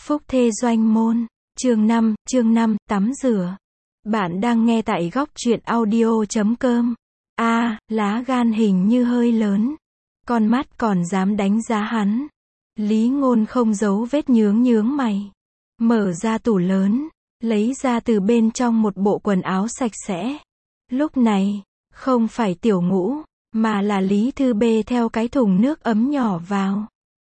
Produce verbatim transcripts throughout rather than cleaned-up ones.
Phúc thê doanh môn, chương năm, chương năm, tắm rửa. Bạn đang nghe tại góc truyện audio chấm com. A, à, lá gan hình như hơi lớn. Con mắt còn dám đánh giá hắn. Lý Ngôn không giấu vết nhướng nhướng mày. Mở ra tủ lớn, lấy ra từ bên trong một bộ quần áo sạch sẽ. Lúc này, không phải Tiểu Ngũ, mà là Lý Thư bê theo cái thùng nước ấm nhỏ vào.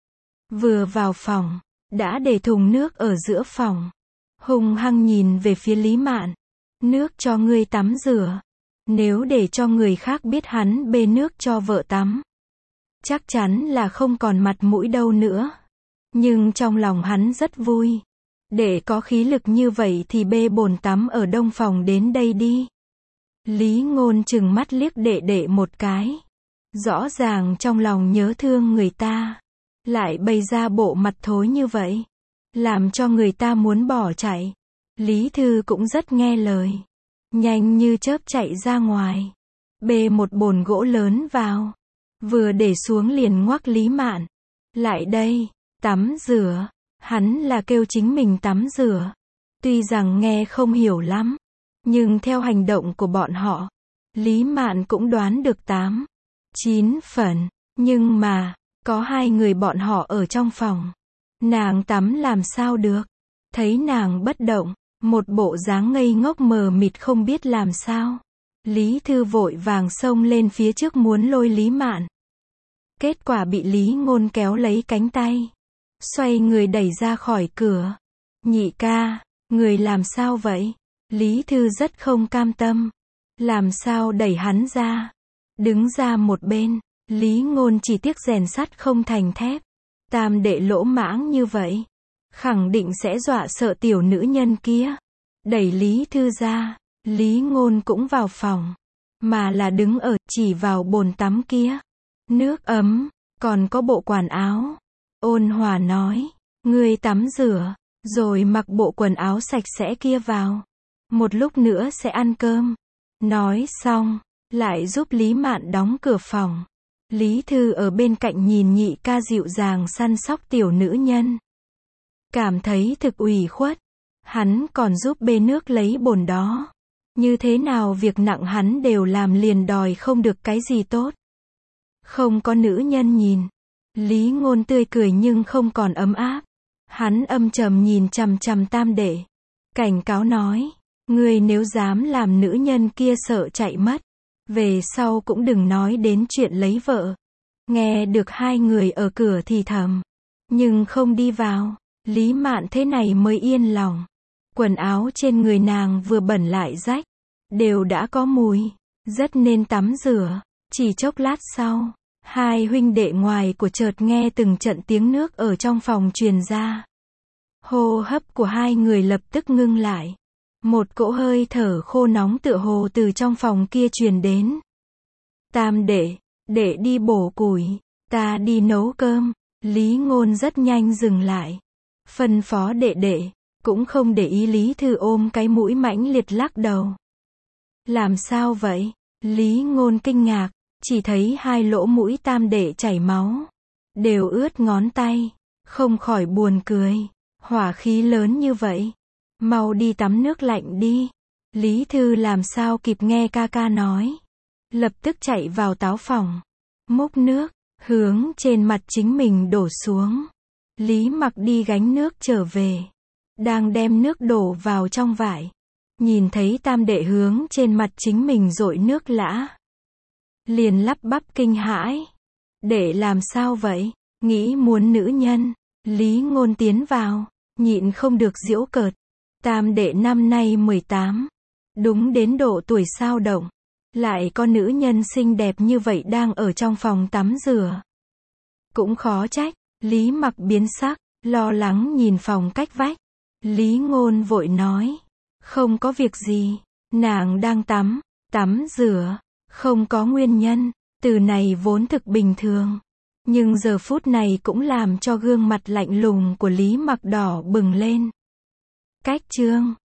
Vừa vào phòng, đã để thùng nước ở giữa phòng. Hung hăng nhìn về phía Lý Mạn. Nước cho ngươi tắm rửa. Nếu để cho người khác biết hắn bê nước cho vợ tắm, chắc chắn là không còn mặt mũi đâu nữa. Nhưng trong lòng hắn rất vui. Để có khí lực như vậy thì bê bồn tắm ở đông phòng đến đây đi. Lý Ngôn chừng mắt liếc đệ đệ một cái. Rõ ràng trong lòng nhớ thương người ta, lại bày ra bộ mặt thối như vậy, làm cho người ta muốn bỏ chạy. Lý Thư cũng rất nghe lời, nhanh như chớp chạy ra ngoài, bê một bồn gỗ lớn vào, vừa để xuống liền ngoắc Lý Mạn. Lại đây, tắm rửa. Hắn là kêu chính mình tắm rửa. Tuy rằng nghe không hiểu lắm, nhưng theo hành động của bọn họ, Lý Mạn cũng đoán được tám, chín phần. Nhưng mà, có hai người bọn họ ở trong phòng. Nàng tắm làm sao được. Thấy nàng bất động, một bộ dáng ngây ngốc mờ mịt không biết làm sao. Lý Thư vội vàng xông lên phía trước muốn lôi Lý Mạn. Kết quả bị Lý Ngôn kéo lấy cánh tay, xoay người đẩy ra khỏi cửa. Nhị ca, người làm sao vậy? Lý Thư rất không cam tâm. Làm sao đẩy hắn ra? Đứng ra một bên. Lý Ngôn chỉ tiếc rèn sắt không thành thép. Tam đệ lỗ mãng như vậy, khẳng định sẽ dọa sợ tiểu nữ nhân kia. Đẩy Lý Thư ra, Lý Ngôn cũng vào phòng, mà là đứng ở, chỉ vào bồn tắm kia. Nước ấm, còn có bộ quần áo. Ôn hòa nói, ngươi tắm rửa, rồi mặc bộ quần áo sạch sẽ kia vào. Một lúc nữa sẽ ăn cơm. Nói xong, lại giúp Lý Mạn đóng cửa phòng. Lý Thư ở bên cạnh nhìn nhị ca dịu dàng săn sóc tiểu nữ nhân, cảm thấy thực ủy khuất. Hắn còn giúp bê nước lấy bồn đó. Như thế nào việc nặng hắn đều làm, liền đòi không được cái gì tốt. Không có nữ nhân nhìn. Lý Ngôn tươi cười nhưng không còn ấm áp. Hắn âm trầm nhìn chằm chằm tam đệ, cảnh cáo nói, ngươi nếu dám làm nữ nhân kia sợ chạy mất, về sau cũng đừng nói đến chuyện lấy vợ. Nghe được hai người ở cửa thì thầm, nhưng không đi vào. Lý Mạn thế này mới yên lòng. Quần áo trên người nàng vừa bẩn lại rách, đều đã có mùi, rất nên tắm rửa. Chỉ chốc lát sau, hai huynh đệ ngoài của chợt nghe từng trận tiếng nước ở trong phòng truyền ra. Hô hấp của hai người lập tức ngưng lại. Một cỗ hơi thở khô nóng tựa hồ từ trong phòng kia truyền đến. Tam đệ, đệ đi bổ củi, ta đi nấu cơm. Lý Ngôn rất nhanh dừng lại, phân phó đệ đệ, cũng không để ý. Lý Thư ôm cái mũi mãnh liệt lắc đầu. Làm sao vậy? Lý Ngôn kinh ngạc, chỉ thấy hai lỗ mũi tam đệ chảy máu, đều ướt ngón tay, không khỏi buồn cười. Hỏa khí lớn như vậy, mau đi tắm nước lạnh đi. Lý Thư làm sao kịp nghe ca ca nói, lập tức chạy vào táo phòng, múc nước, hướng trên mặt chính mình đổ xuống. Lý Mặc đi gánh nước trở về, đang đem nước đổ vào trong vải, nhìn thấy tam đệ hướng trên mặt chính mình dội nước lã, liền lắp bắp kinh hãi. Đệ làm sao vậy? Nghĩ muốn nữ nhân. Lý Ngôn tiến vào, nhịn không được giễu cợt. Tam đệ năm nay mười tám, đúng đến độ tuổi sao động, lại có nữ nhân xinh đẹp như vậy đang ở trong phòng tắm rửa. Cũng khó trách. Lý Mặc biến sắc, lo lắng nhìn phòng cách vách. Lý Ngôn vội nói, không có việc gì, nàng đang tắm, tắm rửa, không có nguyên nhân. Từ này vốn thực bình thường, nhưng giờ phút này cũng làm cho gương mặt lạnh lùng của Lý Mặc đỏ bừng lên. Cách chương